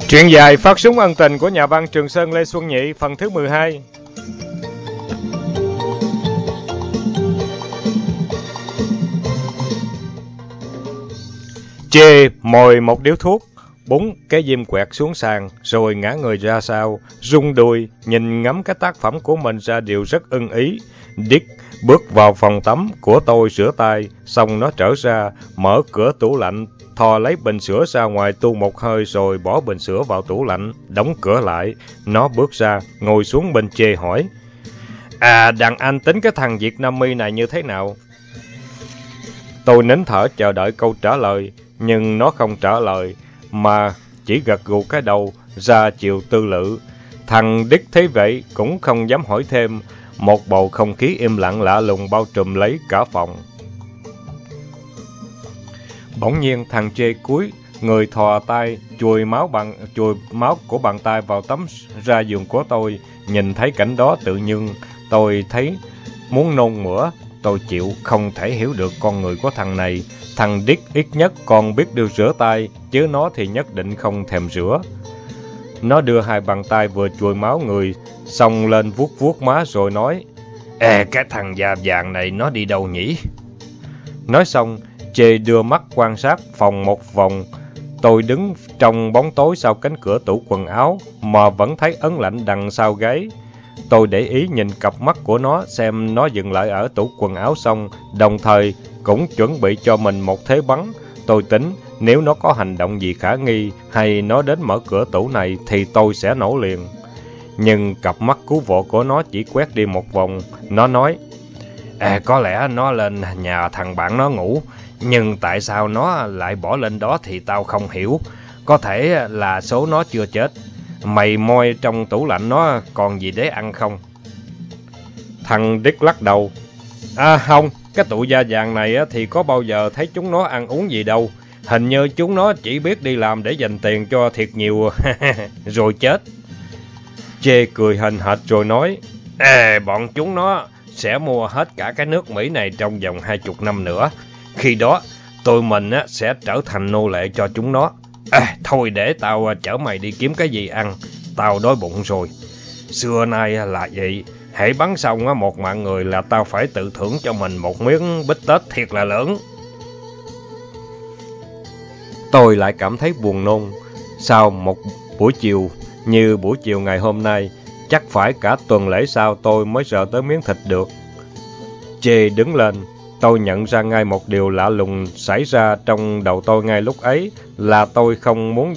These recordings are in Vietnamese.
Truyện dài Phát súng ân tình của nhà văn Trường Sơn Lê Xuân Nhị, phần thứ 12. Chê mồi một điếu thuốc, búng cái diêm quẹt xuống sàn, rồi ngã người ra sau, rung đuôi, nhìn ngắm cái tác phẩm của mình ra điều rất ưng ý. Dick bước vào phòng tắm của tôi rửa tay, xong nó trở ra, mở cửa tủ lạnh, thò lấy bình sữa ra ngoài tu một hơi rồi bỏ bình sữa vào tủ lạnh, đóng cửa lại. Nó bước ra, ngồi xuống bên Chê hỏi: đàn anh tính cái thằng Việt Nam Mi này như thế nào? Tôi nín thở chờ đợi câu trả lời, nhưng nó không trả lời, mà chỉ gật gù cái đầu, ra chiều tư lự. Thằng Dick thấy vậy cũng không dám hỏi thêm, một bầu không khí im lặng lạ lùng bao trùm lấy cả phòng. Bỗng nhiên thằng Chê cúi người thò tay chùi máu của bàn tay vào tấm ra giường của tôi. Nhìn thấy cảnh đó tự nhiên tôi thấy muốn nôn mửa. Tôi chịu không thể hiểu được con người của thằng này. Thằng Dick ít nhất còn biết điều rửa tay, chứ nó thì nhất định không thèm rửa. Nó đưa hai bàn tay vừa chùi máu người xong lên vuốt vuốt má rồi nói: cái thằng da vàng này nó đi đâu nhỉ? Nói xong Chê đưa mắt quan sát phòng một vòng. Tôi đứng trong bóng tối sau cánh cửa tủ quần áo mà vẫn thấy ớn lạnh đằng sau gáy. Tôi để ý nhìn cặp mắt của nó, xem nó dừng lại ở tủ quần áo xong, đồng thời cũng chuẩn bị cho mình một thế bắn. Tôi tính nếu nó có hành động gì khả nghi hay nó đến mở cửa tủ này thì tôi sẽ nổ liền. Nhưng cặp mắt cứu vộ của nó chỉ quét đi một vòng. Nó nói: có lẽ nó lên nhà thằng bạn nó ngủ, nhưng tại sao nó lại bỏ lên đó thì tao không hiểu. Có thể là số nó chưa chết. Mày moi trong tủ lạnh nó còn gì để ăn không? Thằng Dick lắc đầu: không, cái tụi da vàng này thì có bao giờ thấy chúng nó ăn uống gì đâu. Hình như chúng nó chỉ biết đi làm để dành tiền cho thiệt nhiều rồi chết. Chê cười hềnh hệt rồi nói: bọn chúng nó sẽ mua hết cả cái nước Mỹ này trong vòng 20 năm nữa. Khi đó tụi mình sẽ trở thành nô lệ cho chúng nó. Thôi để tao chở mày đi kiếm cái gì ăn, tao đói bụng rồi. Xưa nay là vậy, hễ bắn xong một mạng người là tao phải tự thưởng cho mình một miếng bít tết thiệt là lớn. Tôi lại cảm thấy buồn nôn. Sau một buổi chiều như buổi chiều ngày hôm nay, chắc phải cả tuần lễ sau tôi mới sợ tới miếng thịt được. Chê đứng lên. Tôi nhận ra ngay một điều lạ lùng xảy ra trong đầu tôi ngay lúc ấy, là tôi không muốn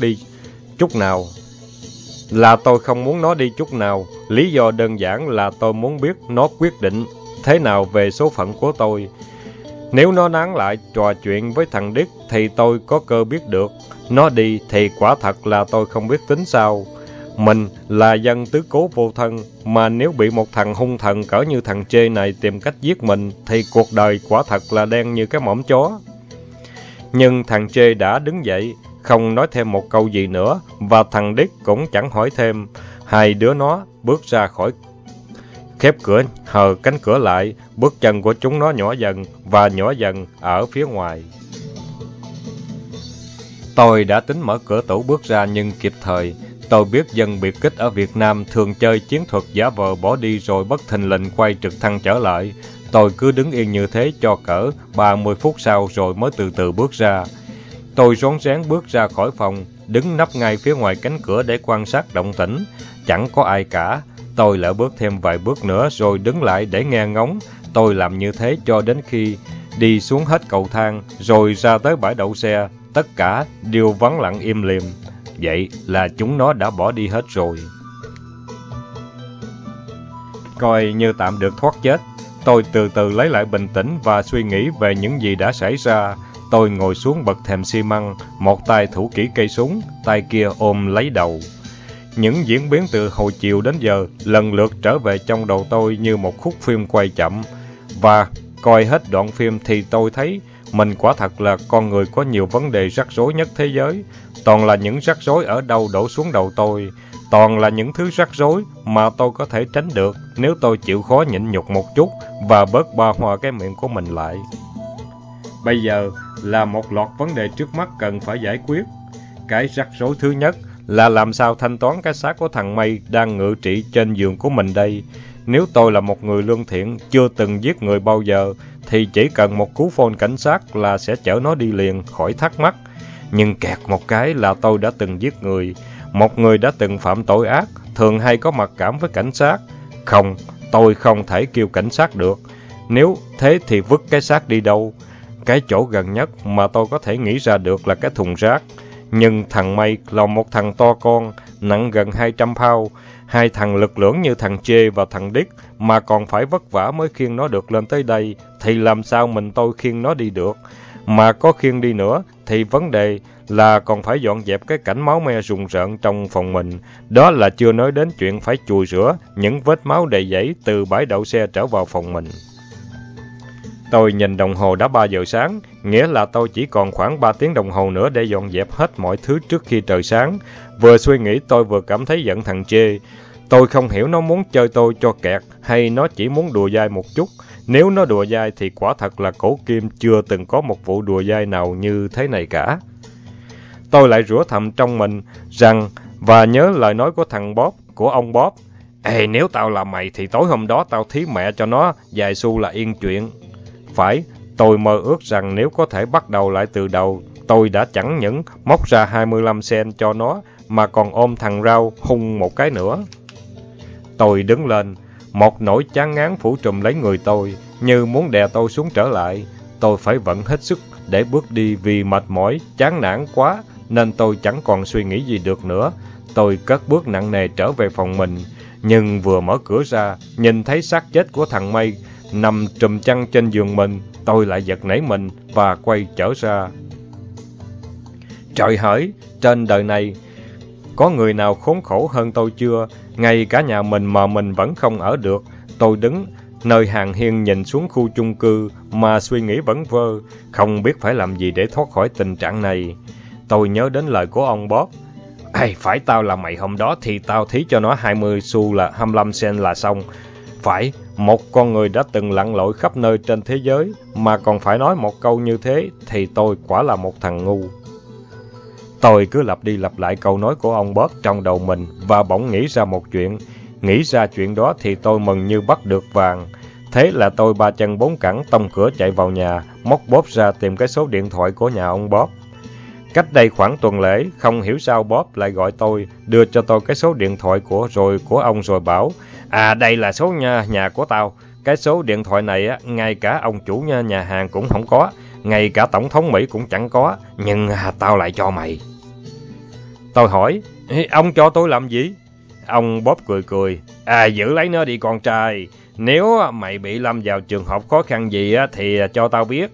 nó đi chút nào. Lý do đơn giản là tôi muốn biết nó quyết định thế nào về số phận của tôi. Nếu nó nán lại trò chuyện với thằng Dick thì tôi có cơ biết được. Nó đi thì quả thật là tôi không biết tính sao. Mình là dân tứ cố vô thân, mà nếu bị một thằng hung thần cỡ như thằng Chê này tìm cách giết mình thì cuộc đời quả thật là đen như cái mõm chó. Nhưng thằng Chê đã đứng dậy, không nói thêm một câu gì nữa, và thằng Dick cũng chẳng hỏi thêm. Hai đứa nó bước ra khỏi khép cửa, hờ cánh cửa lại. Bước chân của chúng nó nhỏ dần và nhỏ dần ở phía ngoài. Tôi đã tính mở cửa tủ bước ra nhưng kịp thời. Tôi biết dân biệt kích ở Việt Nam thường chơi chiến thuật giả vờ bỏ đi rồi bất thình lình quay trực thăng trở lại. Tôi cứ đứng yên như thế cho cỡ 30 phút sau rồi mới từ từ bước ra. Tôi rón rén bước ra khỏi phòng, đứng nấp ngay phía ngoài cánh cửa để quan sát động tĩnh. Chẳng có ai cả. Tôi lại bước thêm vài bước nữa rồi đứng lại để nghe ngóng. Tôi làm như thế cho đến khi đi xuống hết cầu thang, rồi ra tới bãi đậu xe. Tất cả đều vắng lặng im lìm. Vậy là chúng nó đã bỏ đi hết rồi. Coi như tạm được thoát chết. Tôi từ từ lấy lại bình tĩnh và suy nghĩ về những gì đã xảy ra. Tôi ngồi xuống bậc thềm xi măng, một tay thủ kỹ cây súng, tay kia ôm lấy đầu. Những diễn biến từ hồi chiều đến giờ lần lượt trở về trong đầu tôi như một khúc phim quay chậm. Và coi hết đoạn phim thì tôi thấy mình quả thật là con người có nhiều vấn đề rắc rối nhất thế giới. Toàn là những rắc rối ở đâu đổ xuống đầu tôi. Toàn là những thứ rắc rối mà tôi có thể tránh được nếu tôi chịu khó nhịn nhục một chút và bớt ba hoa cái miệng của mình lại. Bây giờ là một loạt vấn đề trước mắt cần phải giải quyết. Cái rắc rối thứ nhất là làm sao thanh toán cái xác của thằng May đang ngự trị trên giường của mình đây? Nếu tôi là một người lương thiện, chưa từng giết người bao giờ, thì chỉ cần một cú phone cảnh sát là sẽ chở nó đi liền, khỏi thắc mắc. Nhưng kẹt một cái là tôi đã từng giết người. Một người đã từng phạm tội ác, thường hay có mặc cảm với cảnh sát. Không, tôi không thể kêu cảnh sát được. Nếu thế thì vứt cái xác đi đâu? Cái chỗ gần nhất mà tôi có thể nghĩ ra được là cái thùng rác. Nhưng thằng May là một thằng to con, nặng gần 200 pound. Hai thằng lực lưỡng như thằng Chê và thằng Dick mà còn phải vất vả mới khiêng nó được lên tới đây, thì làm sao mình tôi khiêng nó đi được? Mà có khiêng đi nữa thì vấn đề là còn phải dọn dẹp cái cảnh máu me rùng rợn trong phòng mình. Đó là chưa nói đến chuyện phải chùi rửa những vết máu đầy dẫy từ bãi đậu xe trở vào phòng mình. Tôi nhìn đồng hồ đã 3 giờ sáng, nghĩa là tôi chỉ còn khoảng 3 tiếng đồng hồ nữa để dọn dẹp hết mọi thứ trước khi trời sáng. Vừa suy nghĩ tôi vừa cảm thấy giận thằng Chê. Tôi không hiểu nó muốn chơi tôi cho kẹt hay nó chỉ muốn đùa dai một chút. Nếu nó đùa dai thì quả thật là cổ kim chưa từng có một vụ đùa dai nào như thế này cả. Tôi lại rủa thầm trong mình rằng và nhớ lời nói của thằng Bob, của ông Bob. Ê, nếu tao là mày thì tối hôm đó tao thí mẹ cho nó vài xu là yên chuyện. Phải, tôi mơ ước rằng nếu có thể bắt đầu lại từ đầu, tôi đã chẳng những móc ra 25 cent cho nó, mà còn ôm thằng Rao hung một cái nữa. Tôi đứng lên, một nỗi chán ngán phủ trùm lấy người tôi, như muốn đè tôi xuống trở lại. Tôi phải vận hết sức để bước đi vì mệt mỏi, chán nản quá, nên tôi chẳng còn suy nghĩ gì được nữa. Tôi cất bước nặng nề trở về phòng mình, nhưng vừa mở cửa ra, nhìn thấy xác chết của thằng May nằm trùm chăn trên giường mình, tôi lại giật nảy mình và quay trở ra. Trời hỡi, trên đời này có người nào khốn khổ hơn tôi chưa? Ngay cả nhà mình mà mình vẫn không ở được. Tôi đứng nơi hàng hiên nhìn xuống khu chung cư mà suy nghĩ vẩn vơ, không biết phải làm gì để thoát khỏi tình trạng này. Tôi nhớ đến lời của ông Bob. Ê, phải tao là mày hôm đó thì tao thí cho nó 20 xu là 25 cent là xong. Phải, một con người đã từng lặn lội khắp nơi trên thế giới mà còn phải nói một câu như thế thì tôi quả là một thằng ngu. Tôi cứ lặp đi lặp lại câu nói của ông Bob trong đầu mình và bỗng nghĩ ra một chuyện. Nghĩ ra chuyện đó thì tôi mừng như bắt được vàng. Thế là tôi ba chân bốn cẳng tông cửa chạy vào nhà, móc Bob ra tìm cái số điện thoại của nhà ông Bob. Cách đây khoảng tuần lễ, không hiểu sao Bob lại gọi tôi, đưa cho tôi cái số điện thoại của ông rồi bảo: À, đây là số nhà của tao. Cái số điện thoại này á, ngay cả ông chủ nhà hàng cũng không có, ngay cả tổng thống Mỹ cũng chẳng có, nhưng tao lại cho mày. Tôi hỏi: Ông cho tôi làm gì? Ông Bob cười cười: À, giữ lấy nó đi con trai. Nếu mày bị lâm vào trường hợp khó khăn gì á, thì cho tao biết.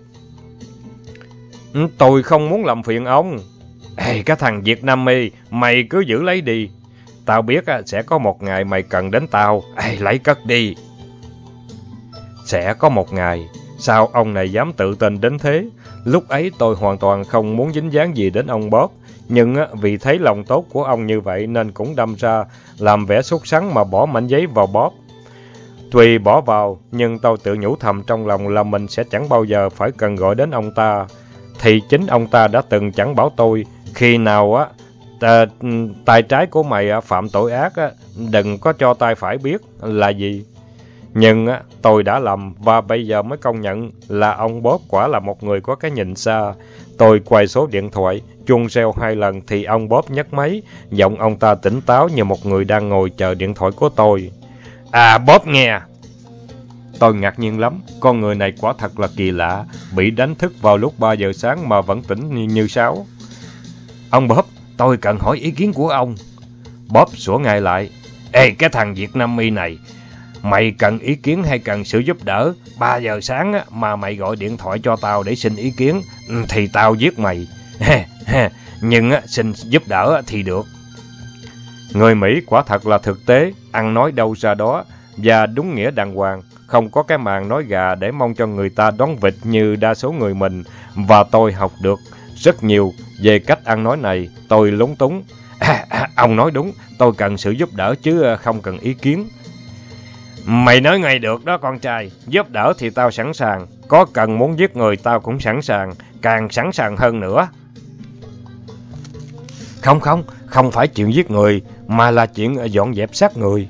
Tôi không muốn làm phiền ông. Ê, cái thằng Việt Nam mày cứ giữ lấy đi. Tao biết sẽ có một ngày mày cần đến tao. Ê, lấy cất đi. Sẽ có một ngày. Sao ông này dám tự tin đến thế? Lúc ấy tôi hoàn toàn không muốn dính dáng gì đến ông Bob. Nhưng vì thấy lòng tốt của ông như vậy nên cũng đâm ra làm vẻ sốt sắng mà bỏ mảnh giấy vào Bob. Tuy bỏ vào, nhưng tôi tự nhủ thầm trong lòng là mình sẽ chẳng bao giờ phải cần gọi đến ông ta. Thì chính ông ta đã từng chẳng bảo tôi, khi nào tay trái của mày phạm tội ác, đừng có cho tay phải biết là gì. Nhưng tôi đã lầm và bây giờ mới công nhận là ông Bob quả là một người có cái nhìn xa. Tôi quay số điện thoại, chuông reo 2 lần thì ông Bob nhấc máy, giọng ông ta tỉnh táo như một người đang ngồi chờ điện thoại của tôi. À, Bob nghe. Tôi ngạc nhiên lắm, con người này quả thật là kỳ lạ, bị đánh thức vào lúc 3 giờ sáng mà vẫn tỉnh như sáo. Ông Bob, tôi cần hỏi ý kiến của ông. Bob sủa ngay lại. Ê, cái thằng Việt Nam này, mày cần ý kiến hay cần sự giúp đỡ? 3 giờ sáng mà mày gọi điện thoại cho tao để xin ý kiến, thì tao giết mày. Nhưng xin giúp đỡ thì được. Người Mỹ quả thật là thực tế, ăn nói đâu ra đó, và đúng nghĩa đàng hoàng. Không có cái màn nói gà để mong cho người ta đón vịt như đa số người mình. Và tôi học được rất nhiều về cách ăn nói này. Tôi lúng túng. Ông nói đúng, tôi cần sự giúp đỡ chứ không cần ý kiến. Mày nói ngay được đó con trai. Giúp đỡ thì tao sẵn sàng. Có cần muốn giết người tao cũng sẵn sàng. Càng sẵn sàng hơn nữa. Không phải chuyện giết người, mà là chuyện dọn dẹp xác người.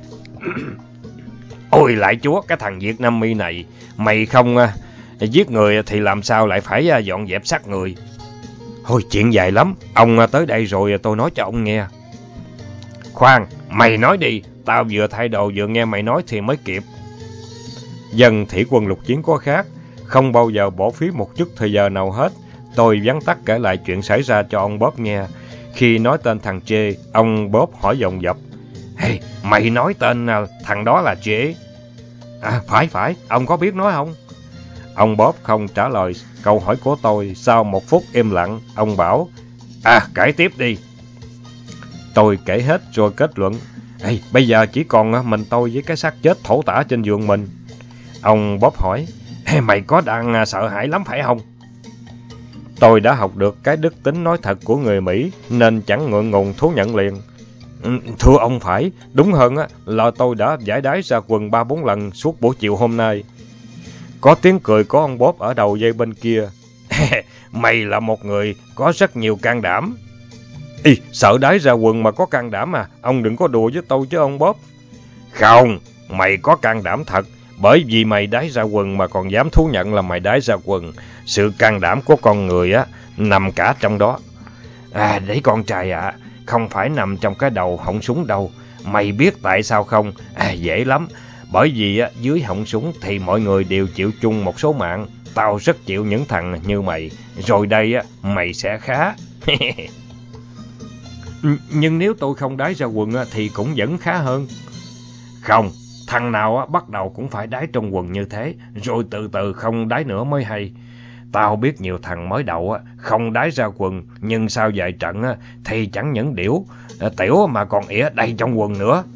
Ôi lại chúa, cái thằng Việt Nam Mi này, mày không giết người thì làm sao lại phải dọn dẹp xác người? Thôi chuyện dài lắm, ông tới đây rồi tôi nói cho ông nghe. Khoan, mày nói đi, tao vừa thay đồ vừa nghe mày nói thì mới kịp. Dân thủy quân lục chiến có khác, không bao giờ bỏ phí một chút thời giờ nào hết. Tôi vắn tắt kể lại chuyện xảy ra cho ông Bob nghe. Khi nói tên thằng Chê, ông Bob hỏi dồn dập. Hey, mày nói tên thằng đó là Chê? À, phải, ông có biết nói không? Ông Bob không trả lời câu hỏi của tôi. Sau một phút im lặng, ông bảo, kể tiếp đi. Tôi kể hết rồi kết luận, bây giờ chỉ còn mình tôi với cái xác chết thổ tả trên giường mình. Ông Bob hỏi, mày có đang sợ hãi lắm phải không? Tôi đã học được cái đức tính nói thật của người Mỹ, nên chẳng ngượng ngùng thú nhận liền. Thưa ông phải, đúng hơn là tôi đã giải đái ra quần 3-4 lần suốt buổi chiều hôm nay. Có tiếng cười của ông Bob ở đầu dây bên kia. Mày là một người có rất nhiều can đảm. Sợ đái ra quần mà có can đảm à? Ông đừng có đùa với tôi chứ ông Bob. Không, mày có can đảm thật. Bởi vì mày đái ra quần mà còn dám thú nhận là mày đái ra quần. Sự can đảm của con người nằm cả trong đó. Đấy con trai ạ, không phải nằm trong cái đầu họng súng đâu. Mày biết tại sao không? Dễ lắm. Bởi vì dưới họng súng thì mọi người đều chịu chung một số mạng. Tao rất chịu những thằng như mày. Rồi đây mày sẽ khá. Nhưng nếu tôi không đái ra quần thì cũng vẫn khá hơn. Không, thằng nào bắt đầu cũng phải đái trong quần như thế, rồi từ từ không đái nữa mới hay. Tao biết nhiều thằng mới đầu không đái ra quần, nhưng sau vài trận thì chẳng những tiểu mà còn ỉa đầy trong quần nữa.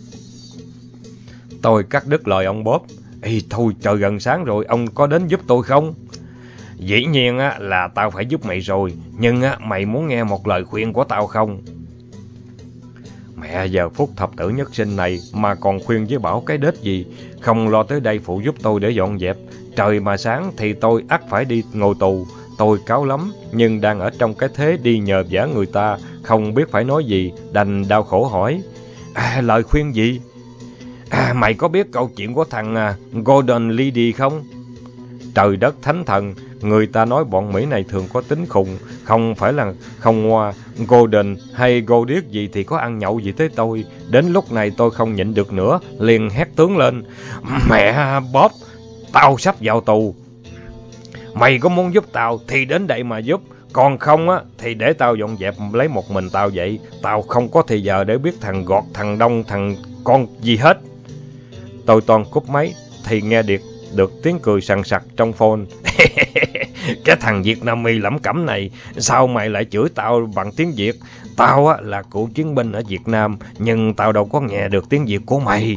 Tôi cắt đứt lời ông Bob. Thôi trời gần sáng rồi, ông có đến giúp tôi không? Dĩ nhiên là tao phải giúp mày rồi, nhưng mày muốn nghe một lời khuyên của tao không? Mẹ, giờ phút thập tử nhất sinh này mà còn khuyên với bảo cái đết gì? Không lo tới đây phụ giúp tôi để dọn dẹp. Trời mà sáng thì tôi ắt phải đi ngồi tù. Tôi cáu lắm, nhưng đang ở trong cái thế đi nhờ vả người ta, không biết phải nói gì, đành đau khổ hỏi. Lời khuyên gì? Mày có biết câu chuyện của thằng Golden Lady không? Trời đất thánh thần, người ta nói bọn Mỹ này thường có tính khùng, không phải là không ngoa. Golden hay Goldick gì thì có ăn nhậu gì tới tôi. Đến lúc này tôi không nhịn được nữa, liền hét tướng lên. Mẹ Bob, tao sắp vào tù. Mày có muốn giúp tao thì đến đây mà giúp. Còn không thì để tao dọn dẹp lấy một mình tao vậy. Tao không có thời giờ để biết thằng gọt, thằng đông, thằng con gì hết. Tôi toàn cúp máy thì nghe được tiếng cười sằng sặc trong phone. Cái thằng Việt Nam Mi lẩm cẩm này, sao mày lại chửi tao bằng tiếng Việt? Tao là cựu chiến binh ở Việt Nam, nhưng tao đâu có nghe được tiếng Việt của mày.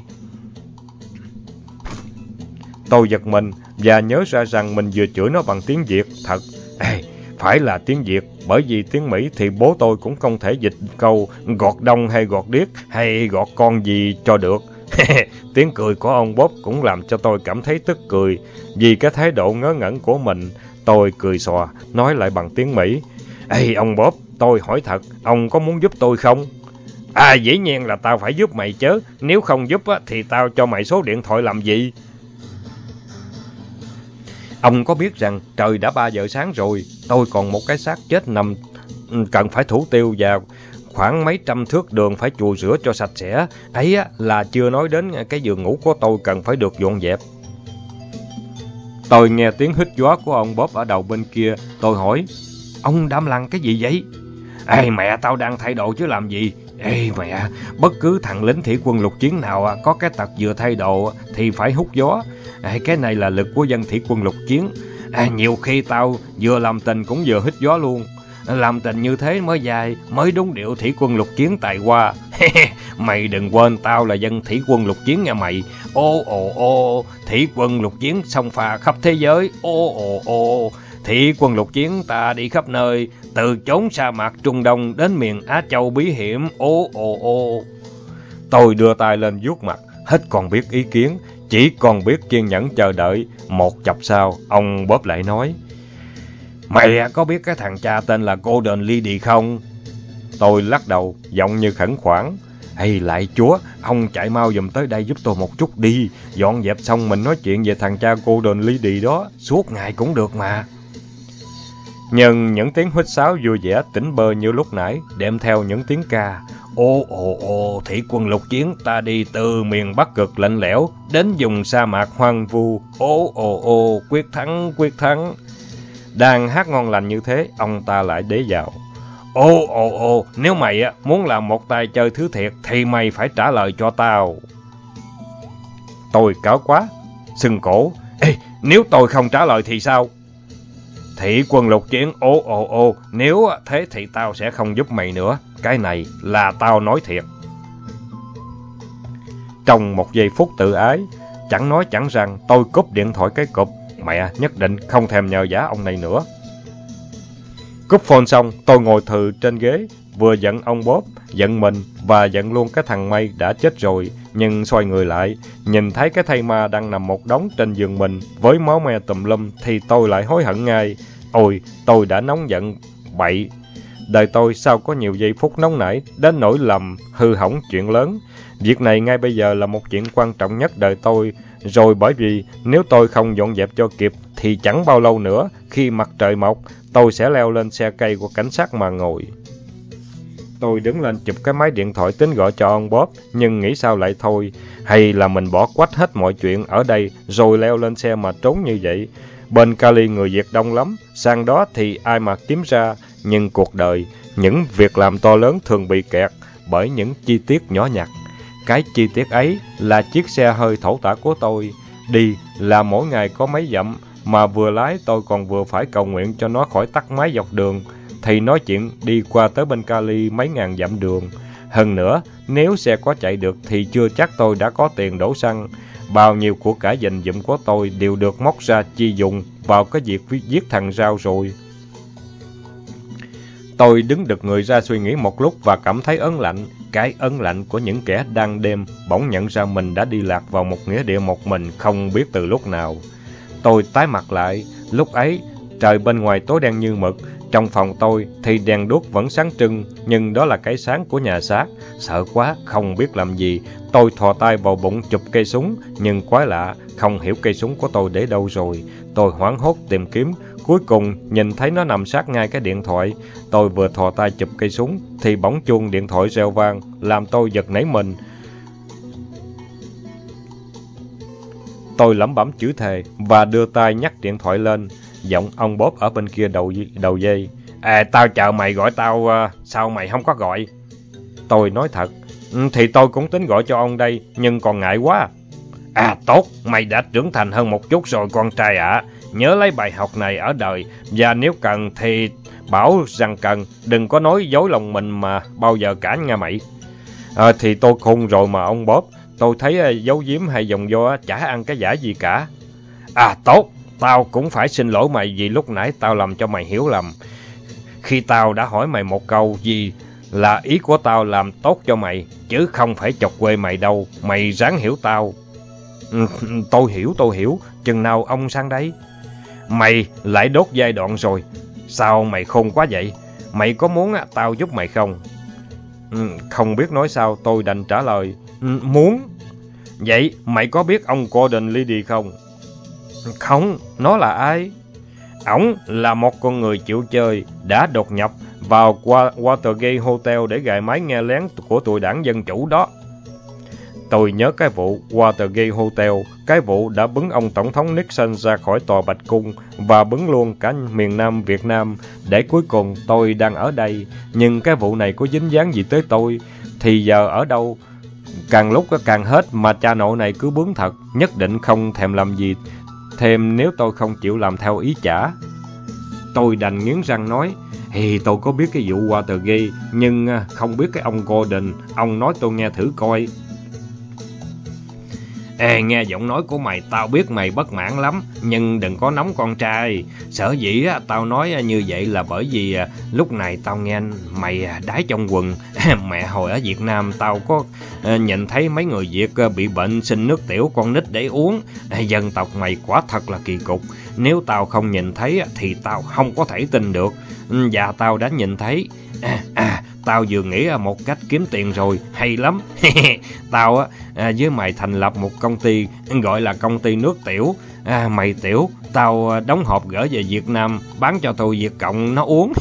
Tôi giật mình và nhớ ra rằng mình vừa chửi nó bằng tiếng Việt thật. Phải là tiếng Việt, bởi vì tiếng Mỹ thì bố tôi cũng không thể dịch câu gọt đông hay gọt điếc hay gọt con gì cho được. Tiếng cười của ông Bob cũng làm cho tôi cảm thấy tức cười. Vì cái thái độ ngớ ngẩn của mình, tôi cười xòa, nói lại bằng tiếng Mỹ. Ông Bob, tôi hỏi thật, ông có muốn giúp tôi không? Dĩ nhiên là tao phải giúp mày chứ. Nếu không giúp thì tao cho mày số điện thoại làm gì? Ông có biết rằng trời đã 3 giờ sáng rồi, tôi còn một cái xác chết nằm cần phải thủ tiêu và khoảng mấy trăm thước đường phải chùi rửa cho sạch sẽ. Ấy là chưa nói đến cái giường ngủ của tôi cần phải được dọn dẹp. Tôi nghe tiếng hít gió của ông Bob ở đầu bên kia. Tôi hỏi, ông đang làm cái gì vậy? Mẹ, tao đang thay đồ chứ làm gì. Mẹ, bất cứ thằng lính thủy quân lục chiến nào có cái tật vừa thay đồ thì phải hút gió. Cái này là lực của dân thủy quân lục chiến. Nhiều khi tao vừa làm tình cũng vừa hít gió luôn. Làm tình như thế mới dài, mới đúng điệu thủy quân lục chiến tài hoa. Mày đừng quên tao là dân thủy quân lục chiến nha mày. Ô, thủy quân lục chiến xông pha khắp thế giới. Ô, thủy quân lục chiến ta đi khắp nơi, từ chốn sa mạc Trung Đông đến miền Á Châu bí hiểm. Ô. Tôi đưa tay lên vuốt mặt, hết còn biết ý kiến, chỉ còn biết kiên nhẫn chờ đợi. Một chập sau, ông Bob lại nói, mày có biết cái thằng cha tên là Golden Lady không? Tôi lắc đầu, giọng như khẩn khoản. Ây lạy Chúa, ông chạy mau giùm tới đây giúp tôi một chút đi. Dọn dẹp xong mình nói chuyện về thằng cha cô Don Lady đó, suốt ngày cũng được mà. Nhưng những tiếng huýt sáo vui vẻ tỉnh bơ như lúc nãy, đem theo những tiếng ca. Ô ô ô, thủy quân lục chiến ta đi từ miền Bắc cực lạnh lẽo đến vùng sa mạc hoang vu. Ô ô ô, quyết thắng, quyết thắng. Đang hát ngon lành như thế, ông ta lại đế vào. Ô ô ô, nếu mày muốn làm một tay chơi thứ thiệt thì mày phải trả lời cho tao. Tôi cáo quá, sưng cổ. Ê, nếu tôi không trả lời thì sao? Thị quân lục chiến, ô ô ô, nếu thế thì tao sẽ không giúp mày nữa. Cái này là tao nói thiệt. Trong một giây phút tự ái, chẳng nói chẳng rằng, tôi cúp điện thoại cái cụp. Mẹ nhất định không thèm nhờ vả ông này nữa. Cúp phone xong, tôi ngồi thừ trên ghế, vừa giận ông Bob, giận mình và giận luôn cái thằng May đã chết rồi. Nhưng xoay người lại, nhìn thấy cái thây ma đang nằm một đống trên giường mình với máu me tùm lum thì tôi lại hối hận ngay. Ôi, tôi đã nóng giận bậy. Đời tôi sao có nhiều giây phút nóng nảy đến nỗi lầm hư hỏng chuyện lớn. Việc này ngay bây giờ là một chuyện quan trọng nhất đời tôi. Rồi bởi vì nếu tôi không dọn dẹp cho kịp thì chẳng bao lâu nữa khi mặt trời mọc tôi sẽ leo lên xe cây của cảnh sát mà ngồi. Tôi đứng lên chụp cái máy điện thoại tính gọi cho ông Bob, nhưng nghĩ sao lại thôi. Hay là mình bỏ quách hết mọi chuyện ở đây rồi leo lên xe mà trốn như vậy. Bên Cali người Việt đông lắm, sang đó thì ai mà kiếm ra. Nhưng cuộc đời, những việc làm to lớn thường bị kẹt bởi những chi tiết nhỏ nhặt. Cái chi tiết ấy là chiếc xe hơi thổ tả của tôi. Đi là mỗi ngày có mấy dặm, mà vừa lái tôi còn vừa phải cầu nguyện cho nó khỏi tắt máy dọc đường. Thì nói chuyện đi qua tới bên Cali mấy ngàn dặm đường. Hơn nữa, nếu xe có chạy được thì chưa chắc tôi đã có tiền đổ xăng. Bao nhiêu của cải dành dụm của tôi đều được móc ra chi dùng vào cái việc giết thằng Rao rồi. Tôi đứng đực người ra suy nghĩ một lúc và cảm thấy ớn lạnh. Cái ớn lạnh của những kẻ đang đêm bỗng nhận ra mình đã đi lạc vào một nghĩa địa một mình không biết từ lúc nào. Tôi tái mặt lại. Lúc ấy, trời bên ngoài tối đen như mực. Trong phòng tôi thì đèn đuốc vẫn sáng trưng, nhưng đó là cái sáng của nhà xác. Sợ quá, không biết làm gì. Tôi thò tay vào bụng chụp cây súng, nhưng quái lạ, không hiểu cây súng của tôi để đâu rồi. Tôi hoảng hốt tìm kiếm, cuối cùng nhìn thấy nó nằm sát ngay cái điện thoại. Tôi vừa thò tay chụp cây súng, thì bỗng chuông điện thoại reo vang, làm tôi giật nảy mình. Tôi lẩm bẩm chửi thề và đưa tay nhắc điện thoại lên. Giọng ông Bob ở bên kia đầu dây. Tao chờ mày gọi tao, sao mày không có gọi? Tôi nói thật. Thì tôi cũng tính gọi cho ông đây, nhưng còn ngại quá. Tốt, mày đã trưởng thành hơn một chút rồi con trai ạ. Nhớ lấy bài học này ở đời, và nếu cần thì bảo rằng cần, đừng có nói dối lòng mình mà bao giờ cả nha mày. Thì tôi khôn rồi mà ông Bob. Tôi thấy giấu giếm hay dòng do chả ăn cái giả gì cả. Tốt. Tao cũng phải xin lỗi mày vì lúc nãy tao làm cho mày hiểu lầm. Khi tao đã hỏi mày một câu gì là ý của tao làm tốt cho mày, chứ không phải chọc quê mày đâu. Mày ráng hiểu tao. Tôi hiểu. Chừng nào ông sang đây? Mày lại đốt giai đoạn rồi. Sao mày khôn quá vậy? Mày có muốn tao giúp mày không? Không biết nói sao, tôi đành trả lời. Muốn. Vậy mày có biết ông Gordon Liddy không? Không, nó là ai? Ổng là một con người chịu chơi, đã đột nhập vào Watergate Hotel để gài máy nghe lén của tụi đảng Dân Chủ đó. Tôi nhớ cái vụ Watergate Hotel, cái vụ đã bứng ông Tổng thống Nixon ra khỏi tòa Bạch Cung và bứng luôn cả miền Nam Việt Nam, để cuối cùng tôi đang ở đây. Nhưng cái vụ này có dính dáng gì tới tôi, thì giờ ở đâu? Càng lúc càng hết mà cha nội này cứ bướng thật, nhất định không thèm làm gì thêm nếu tôi không chịu làm theo ý chả. Tôi đành nghiến răng nói, thì tôi có biết cái vụ Watergate, nhưng không biết cái ông Gordon. Ông nói tôi nghe thử coi. Nghe giọng nói của mày, tao biết mày bất mãn lắm, nhưng đừng có nóng con trai. Sở dĩ tao nói như vậy là bởi vì lúc này tao nghe mày đái trong quần. Mẹ, hồi ở Việt Nam tao có nhìn thấy mấy người Việt bị bệnh xin nước tiểu con nít để uống. Dân tộc mày quả thật là kỳ cục. Nếu tao không nhìn thấy thì tao không có thể tin được. Và tao đã nhìn thấy. tao vừa nghĩ ra một cách kiếm tiền rồi, hay lắm. Tao với mày thành lập một công ty gọi là công ty nước tiểu. Mày tiểu, tao đóng hộp gửi về Việt Nam, bán cho tụi Việt Cộng nó uống.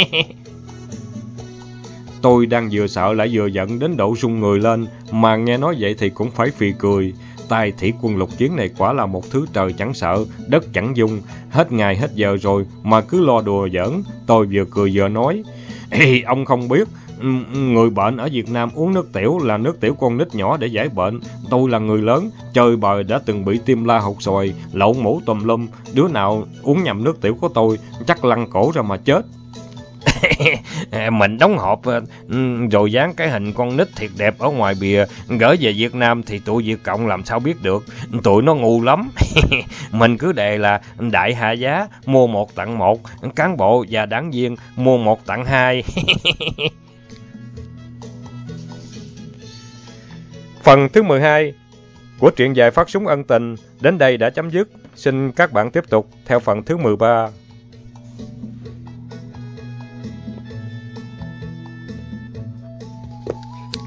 Tôi đang vừa sợ lại vừa giận đến độ run người lên, mà nghe nói vậy thì cũng phải phì cười. Tài thủy quân lục chiến này quả là một thứ trời chẳng sợ, đất chẳng dung. Hết ngày hết giờ rồi mà cứ lo đùa giỡn. Tôi vừa cười vừa nói, ê, ông không biết, người bệnh ở Việt Nam uống nước tiểu là nước tiểu con nít nhỏ để giải bệnh. Tôi là người lớn, chơi bời đã từng bị tim la hột xoài, lậu mũ tùm lum. Đứa nào uống nhầm nước tiểu của tôi chắc lăn cổ ra mà chết. Mình đóng hộp rồi dán cái hình con nít thiệt đẹp ở ngoài bìa gửi về Việt Nam thì tụi Việt Cộng làm sao biết được, tụi nó ngu lắm. Mình cứ đề là đại hạ giá, mua 1 tặng 1, cán bộ và đảng viên mua 1 tặng 2. Phần thứ 12 của truyện dài Phát Súng Ân Tình đến đây đã chấm dứt. Xin các bạn tiếp tục theo phần thứ 13.